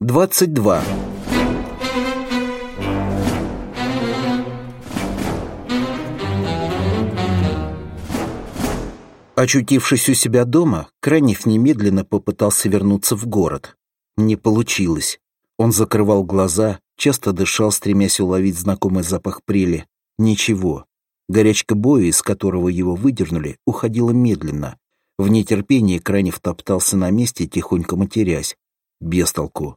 22. Очутившись у себя дома, Кранев немедленно попытался вернуться в город. Не получилось. Он закрывал глаза, часто дышал, стремясь уловить знакомый запах прели. Ничего. Горячка боя, из которого его выдернули, уходила медленно. В нетерпении Кранев топтался на месте, тихонько матерясь. Без толку.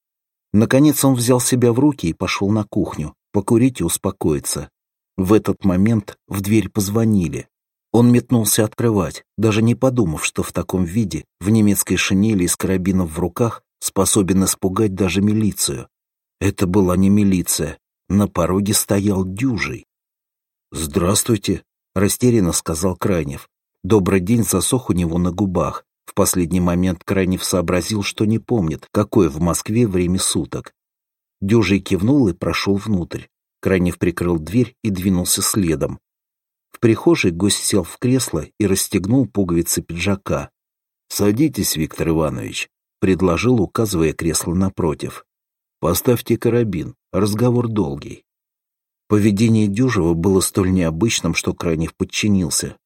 Наконец он взял себя в руки и пошел на кухню, покурить и успокоиться. В этот момент в дверь позвонили. Он метнулся открывать, даже не подумав, что в таком виде, в немецкой шинели и с карабином в руках, способен испугать даже милицию. Это была не милиция. На пороге стоял Дюжий. «Здравствуйте», — растерянно сказал Кранев. Добрый день засох у него на губах. В последний момент Кранев сообразил, что не помнит, какое в Москве время суток. Дюжий кивнул и прошел внутрь. Кранев прикрыл дверь и двинулся следом. В прихожей гость сел в кресло и расстегнул пуговицы пиджака. «Садитесь, Виктор Иванович», — предложил, указывая кресло напротив. «Поставьте карабин, разговор долгий». Поведение Дюжева было столь необычным, что Кранев подчинился.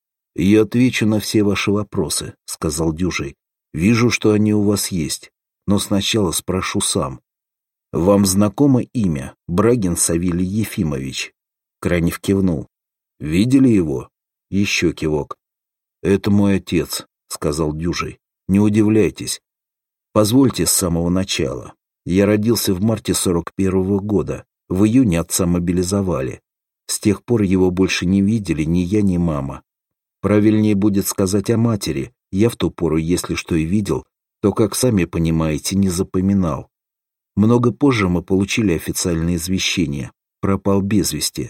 «Я отвечу на все ваши вопросы», — сказал Дюжий. «Вижу, что они у вас есть, но сначала спрошу сам. Вам знакомо имя Брагин Савелий Ефимович?» Кранев кивнул. «Видели его?» Еще кивок. «Это мой отец», — сказал Дюжий. «Не удивляйтесь. Позвольте с самого начала. Я родился в марте 41-го года. В июне отца мобилизовали. С тех пор его больше не видели ни я, ни мама. Правильнее будет сказать о матери. Я в ту пору, если что и видел, то, как сами понимаете, не запоминал. Много позже мы получили официальное извещение. Пропал без вести.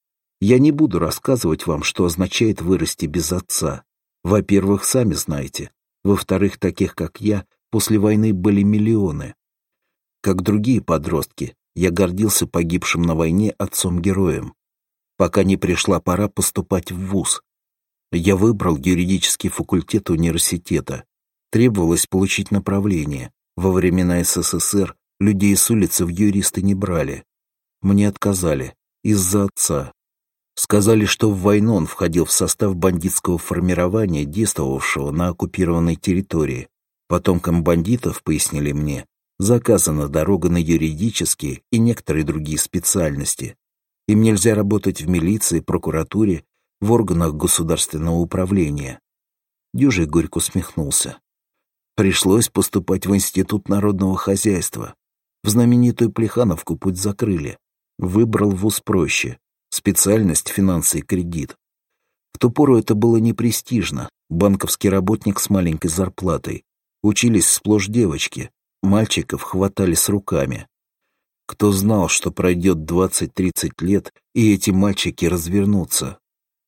Я не буду рассказывать вам, что означает вырасти без отца. Во-первых, сами знаете. Во-вторых, таких, как я, после войны были миллионы. Как другие подростки, я гордился погибшим на войне отцом-героем. Пока не пришла пора поступать в вуз. Я выбрал юридический факультет университета. Требовалось получить направление. Во времена СССР людей с улицы в юристы не брали. Мне отказали. Из-за отца. Сказали, что в войну он входил в состав бандитского формирования, действовавшего на оккупированной территории. Потомкам бандитов, пояснили мне, заказана дорога на юридические и некоторые другие специальности. Им нельзя работать в милиции, прокуратуре, в органах государственного управления. Дюжий горько усмехнулся. Пришлось поступать в Институт народного хозяйства. В знаменитую Плехановку путь закрыли. Выбрал вуз проще. Специальность финансы и кредит. В ту пору это было непрестижно. Банковский работник с маленькой зарплатой. Учились сплошь девочки. Мальчиков хватали с руками. Кто знал, что пройдет 20-30 лет, и эти мальчики развернутся?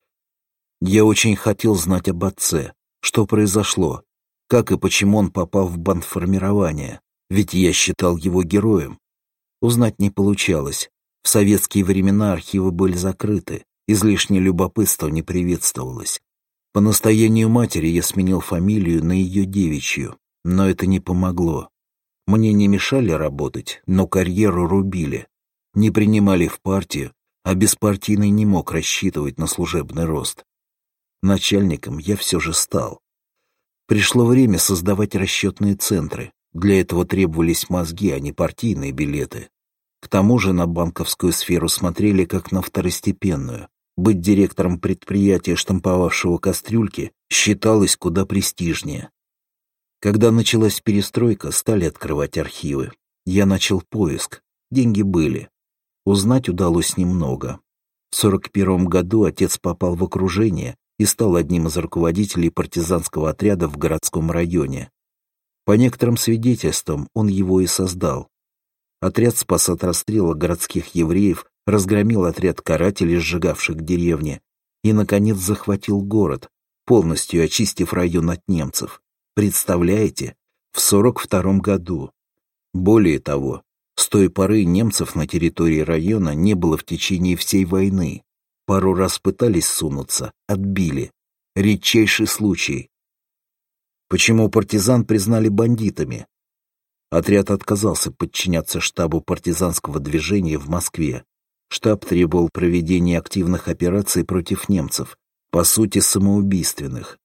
Я очень хотел знать об отце, что произошло, как и почему он попал в бандформирование, ведь я считал его героем. Узнать не получалось. В советские времена архивы были закрыты, излишнее любопытство не приветствовалось. По настоянию матери я сменил фамилию на ее девичью, но это не помогло. Мне не мешали работать, но карьеру рубили. Не принимали в партию, а беспартийный не мог рассчитывать на служебный рост. Начальником я все же стал. Пришло время создавать расчетные центры. Для этого требовались мозги, а не партийные билеты. К тому же на банковскую сферу смотрели как на второстепенную. Быть директором предприятия, штамповавшего кастрюльки, считалось куда престижнее. Когда началась перестройка, стали открывать архивы. Я начал поиск. Деньги были. Узнать удалось немного. В 41 году отец попал в окружение и стал одним из руководителей партизанского отряда в городском районе. По некоторым свидетельствам, он его и создал. Отряд спас от расстрела городских евреев, разгромил отряд карателей, сжигавших деревни, и, наконец, захватил город, полностью очистив район от немцев. Представляете? В 42 году. Более того, с той поры немцев на территории района не было в течение всей войны. Пару раз пытались сунуться, отбили. Редчайший случай. Почему партизан признали бандитами? Отряд отказался подчиняться штабу партизанского движения в Москве. Штаб требовал проведения активных операций против немцев, по сути самоубийственных.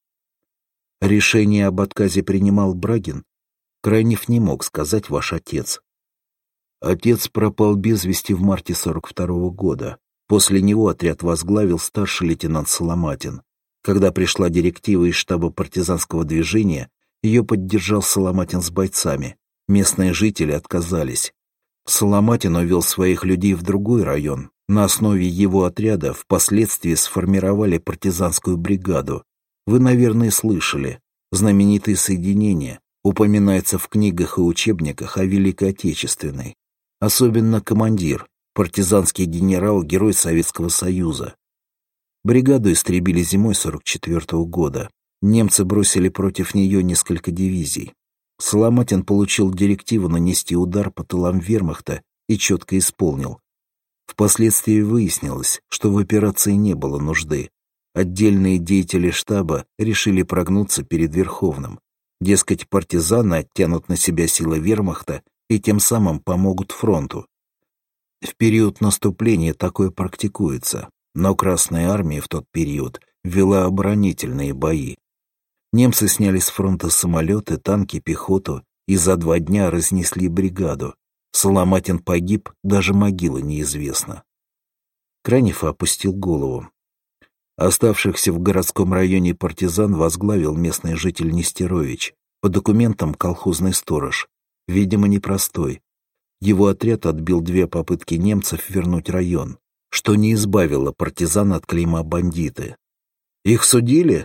Решение об отказе принимал Брагин? Крайнев не мог сказать ваш отец. Отец пропал без вести в марте 42-го года. После него отряд возглавил старший лейтенант Соломатин. Когда пришла директива из штаба партизанского движения, ее поддержал Соломатин с бойцами. Местные жители отказались. Соломатин увел своих людей в другой район. На основе его отряда впоследствии сформировали партизанскую бригаду. Вы, наверное, слышали. Знаменитые соединения упоминаются в книгах и учебниках о Великой Отечественной. Особенно командир, партизанский генерал, герой Советского Союза. Бригаду истребили зимой 44-го года. Немцы бросили против нее несколько дивизий. Соломатин получил директиву нанести удар по тылам вермахта и четко исполнил. Впоследствии выяснилось, что в операции не было нужды. Отдельные деятели штаба решили прогнуться перед Верховным. Дескать, партизаны оттянут на себя силы вермахта и тем самым помогут фронту. В период наступления такое практикуется, но Красная Армия в тот период вела оборонительные бои. Немцы сняли с фронта самолеты, танки, пехоту и за 2 дня разнесли бригаду. Соломатин погиб, даже могила неизвестна. Крайнев опустил голову. Оставшихся в городском районе партизан возглавил местный житель Нестерович, по документам колхозный сторож, видимо, непростой. Его отряд отбил 2 попытки немцев вернуть район, что не избавило партизан от клейма бандиты. Их судили?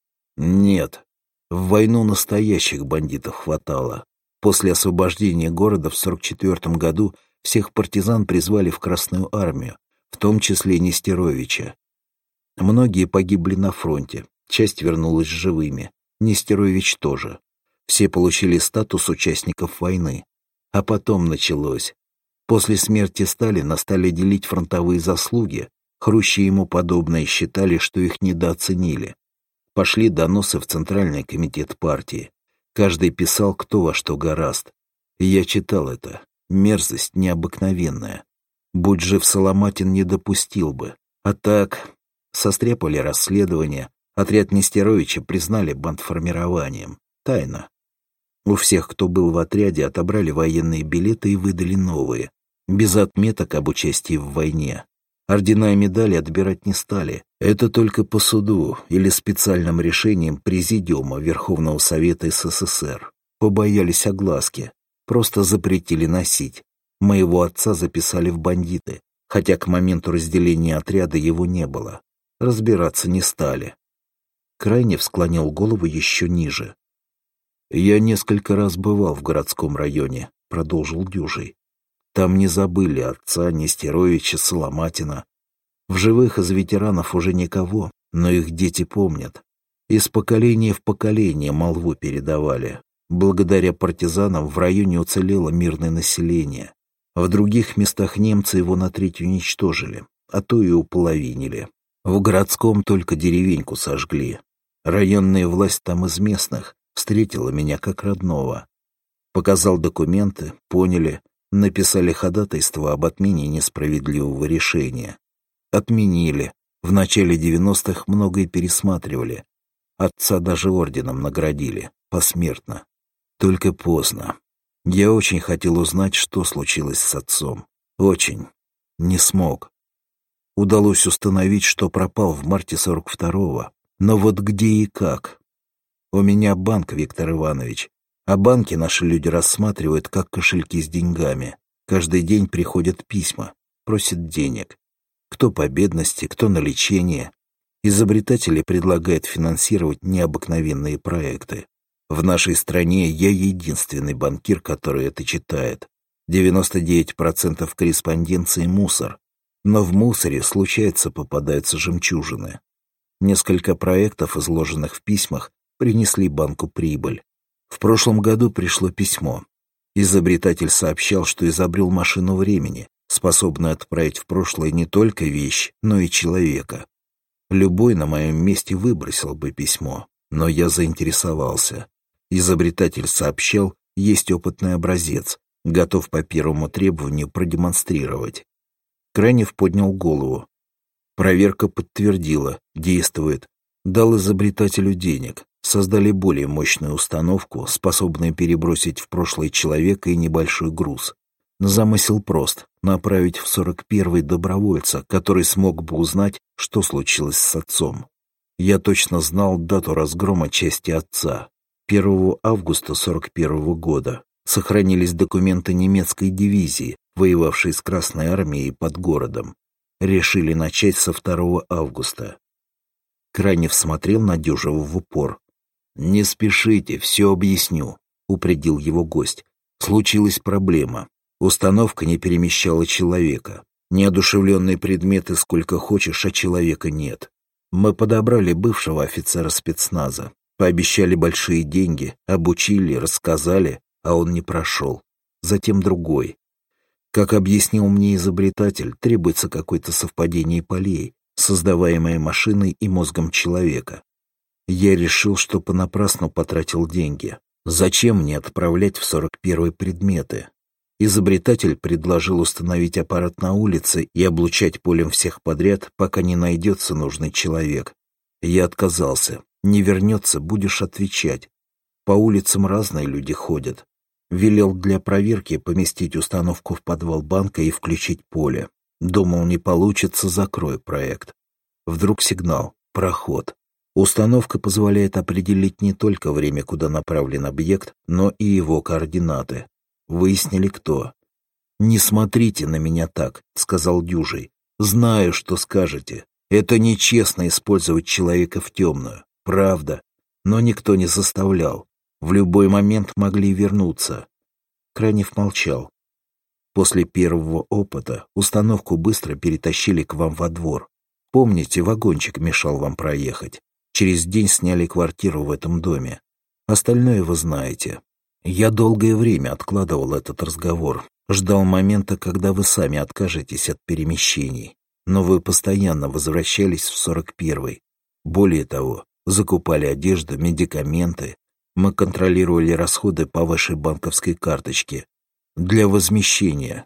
Нет. В войну настоящих бандитов хватало. После освобождения города в 44 году всех партизан призвали в Красную Армию, в том числе Нестеровича. Многие погибли на фронте, часть вернулась живыми, Нестерович тоже. Все получили статус участников войны. А потом началось. После смерти Сталина стали делить фронтовые заслуги, Хрущи и ему подобные считали, что их недооценили. Пошли доносы в Центральный комитет партии. Каждый писал, кто во что горазд. И я читал это. Мерзость необыкновенная. Будь жив Соломатин, не допустил бы. А так, состряпали расследование. Отряд Нестеровича признали бандформированием. Тайна. У всех, кто был в отряде, отобрали военные билеты и выдали новые. Без отметок об участии в войне. Ордена и медали отбирать не стали. Это только по суду или специальным решением Президиума Верховного Совета СССР. Побоялись огласки. Просто запретили носить. Моего отца записали в бандиты, хотя к моменту разделения отряда его не было. Разбираться не стали. Крайнев склонил голову еще ниже. «Я несколько раз бывал в городском районе», — продолжил Дюжий. «Там не забыли отца Нестеровича, Соломатина. В живых из ветеранов уже никого, но их дети помнят. Из поколения в поколение молву передавали. Благодаря партизанам в районе уцелело мирное население. В других местах немцы его на треть уничтожили, а то и уполовинили. В городском только деревеньку сожгли. Районная власть там из местных встретила меня как родного. Показал документы, поняли, написали ходатайство об отмене несправедливого решения. Отменили. В начале 90-х многое пересматривали. Отца даже орденом наградили, посмертно. Только поздно. Я очень хотел узнать, что случилось с отцом. Очень. Не смог. Удалось установить, что пропал в марте 42-го. Но вот где и как? У меня банк, Виктор Иванович. А банки наши люди рассматривают как кошельки с деньгами. Каждый день приходят письма, просят денег. Кто по бедности, кто на лечение. Изобретатели предлагают финансировать необыкновенные проекты. В нашей стране я единственный банкир, который это читает. 99% корреспонденции — мусор. Но в мусоре, случается, попадаются жемчужины. Несколько проектов, изложенных в письмах, принесли банку прибыль. В прошлом году пришло письмо. Изобретатель сообщал, что изобрел машину времени, способную отправить в прошлое не только вещь, но и человека. Любой на моем месте выбросил бы письмо, но я заинтересовался. Изобретатель сообщал, Есть опытный образец, готов по первому требованию продемонстрировать. Крайнев поднял голову. Проверка подтвердила, действует. Дал изобретателю денег. Создали более мощную установку, способную перебросить в прошлое человека и небольшой груз. Замысел прост — направить в 41-й добровольца, который смог бы узнать, что случилось с отцом. Я точно знал дату разгрома части отца. 1 августа 41-го года. Сохранились документы немецкой дивизии, воевавшей с Красной армией под городом. Решили начать со 2 августа. Крайнев смотрел на Дюжева в упор. «Не спешите, все объясню», — упредил его гость. «Случилась проблема. Установка не перемещала человека. Неодушевленные предметы сколько хочешь, а человека нет. Мы подобрали бывшего офицера спецназа, пообещали большие деньги, обучили, рассказали, а он не прошел. Затем другой. Как объяснил мне изобретатель, требуется какое-то совпадение полей, создаваемое машиной и мозгом человека. Я решил, что понапрасну потратил деньги. Зачем мне отправлять в 41-й предметы? Изобретатель предложил установить аппарат на улице и облучать полем всех подряд, пока не найдется нужный человек. Я отказался. Не вернется, будешь отвечать. По улицам разные люди ходят. Велел для проверки поместить установку в подвал банка и включить поле. Думал, не получится, закрой проект. Вдруг сигнал. Проход. Установка позволяет определить не только время, куда направлен объект, но и его координаты. Выяснили, кто. «Не смотрите на меня так», — сказал Дюжий. «Знаю, что скажете. Это нечестно использовать человека в темную. Правда. Но никто не заставлял. В любой момент могли вернуться». Крайнев молчал. «После первого опыта установку быстро перетащили к вам во двор. Помните, вагончик мешал вам проехать. Через день сняли квартиру в этом доме. Остальное вы знаете. Я долгое время откладывал этот разговор, ждал момента, когда вы сами откажетесь от перемещений. Но вы постоянно возвращались в 41-й. Более того, закупали одежду, медикаменты. Мы контролировали расходы по вашей банковской карточке. Для возмещения».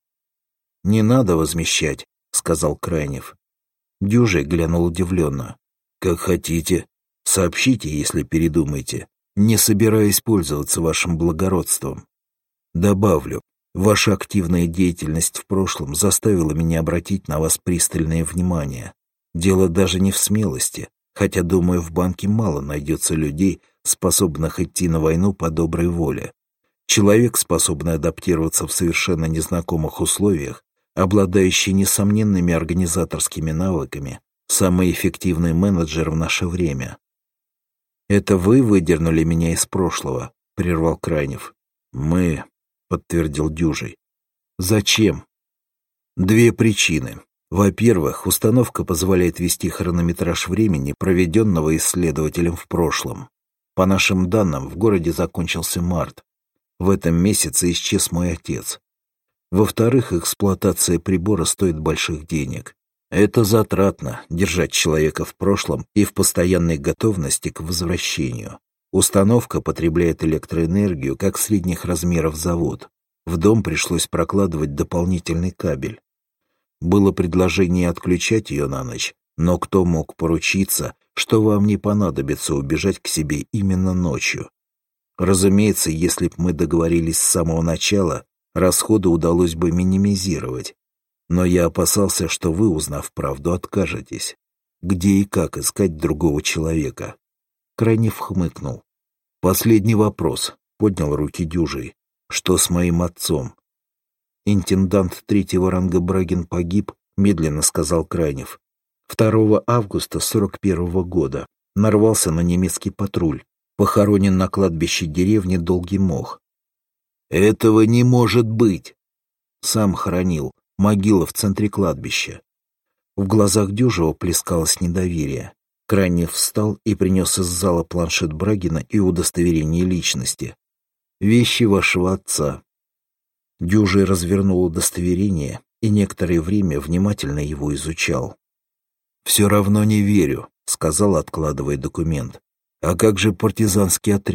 «Не надо возмещать», — сказал Крайнев. Дюжий глянул удивленно. «Как хотите. Сообщите, если передумаете. Не собираюсь пользоваться вашим благородством. Добавлю, ваша активная деятельность в прошлом заставила меня обратить на вас пристальное внимание. Дело даже не в смелости, хотя, думаю, в банке мало найдется людей, способных идти на войну по доброй воле. Человек, способный адаптироваться в совершенно незнакомых условиях, обладающий несомненными организаторскими навыками, самый эффективный менеджер в наше время». «Это вы выдернули меня из прошлого», — прервал Крайнев. «Мы», — подтвердил Дюжий. «Зачем?» «Две причины. Во-первых, установка позволяет вести хронометраж времени, проведенного исследователем в прошлом. По нашим данным, в городе закончился март. В этом месяце исчез мой отец. Во-вторых, эксплуатация прибора стоит больших денег. Это затратно — держать человека в прошлом и в постоянной готовности к возвращению. Установка потребляет электроэнергию, как средних размеров завод. В дом пришлось прокладывать дополнительный кабель. Было предложение отключать ее на ночь, но кто мог поручиться, что вам не понадобится убежать к себе именно ночью? Разумеется, если б мы договорились с самого начала, расходы удалось бы минимизировать. Но я опасался, что вы, узнав правду, откажетесь. Где и как искать другого человека?» Крайнев хмыкнул. «Последний вопрос», — поднял руки Дюжий. «Что с моим отцом?» «Интендант 3-го ранга Брагин погиб», — медленно сказал Крайнев. 2 августа 41-го года. Нарвался на немецкий патруль. Похоронен на кладбище деревни Долгий Мох. «Этого не может быть!» «Сам хоронил. Могила в центре кладбища». В глазах Дюжева плескалось недоверие. Крайнев встал и принес из зала планшет Брагина и удостоверение личности. «Вещи вашего отца». Дюжий развернул удостоверение и некоторое время внимательно его изучал. «Все равно не верю», — сказал, откладывая документ. «А как же партизанский отряд?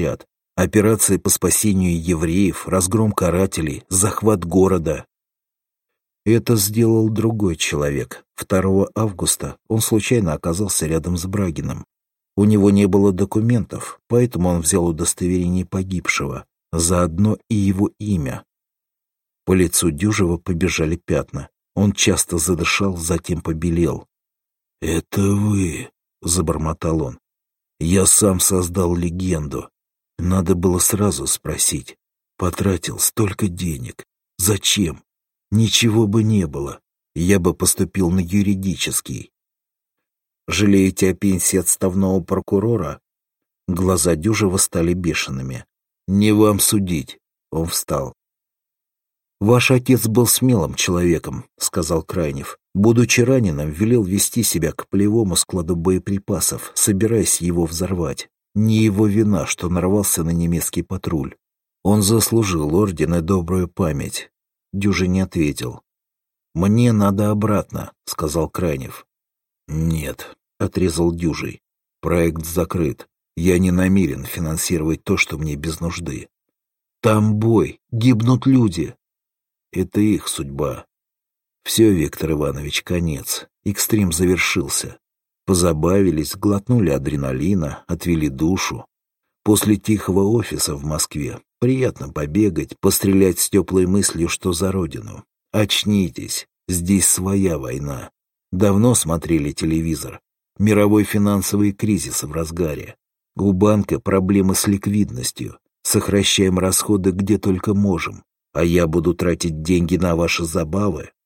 Операции по спасению евреев, разгром карателей, захват города. Это сделал другой человек. 2 августа он случайно оказался рядом с Брагиным. У него не было документов, поэтому он взял удостоверение погибшего, заодно и его имя. По лицу Дюжева побежали пятна. Он часто задышал, затем побелел. «Это вы», — забормотал он. «Я сам создал легенду. Надо было сразу спросить. Потратил столько денег. Зачем? Ничего бы не было. Я бы поступил на юридический». «Жалеете о пенсии отставного прокурора?» Глаза Дюжева стали бешеными. «Не вам судить». Он встал. «Ваш отец был смелым человеком», — сказал Крайнев. «Будучи раненым, велел вести себя к полевому складу боеприпасов, собираясь его взорвать. Не его вина, что нарвался на немецкий патруль. Он заслужил орден и добрую память». Дюжи не ответил. «Мне надо обратно», — сказал Крайнев. «Нет», — отрезал Дюжий. «Проект закрыт. Я не намерен финансировать то, что мне без нужды. Там бой, гибнут люди. Это их судьба. Все, Виктор Иванович, конец. Экстрим завершился. Позабавились, глотнули адреналина, отвели душу. После тихого офиса в Москве приятно побегать, пострелять с теплой мыслью, что за родину. Очнитесь, здесь своя война. Давно смотрели телевизор. Мировой финансовый кризис в разгаре. У банка проблемы с ликвидностью. Сокращаем расходы где только можем. А я буду тратить деньги на ваши забавы?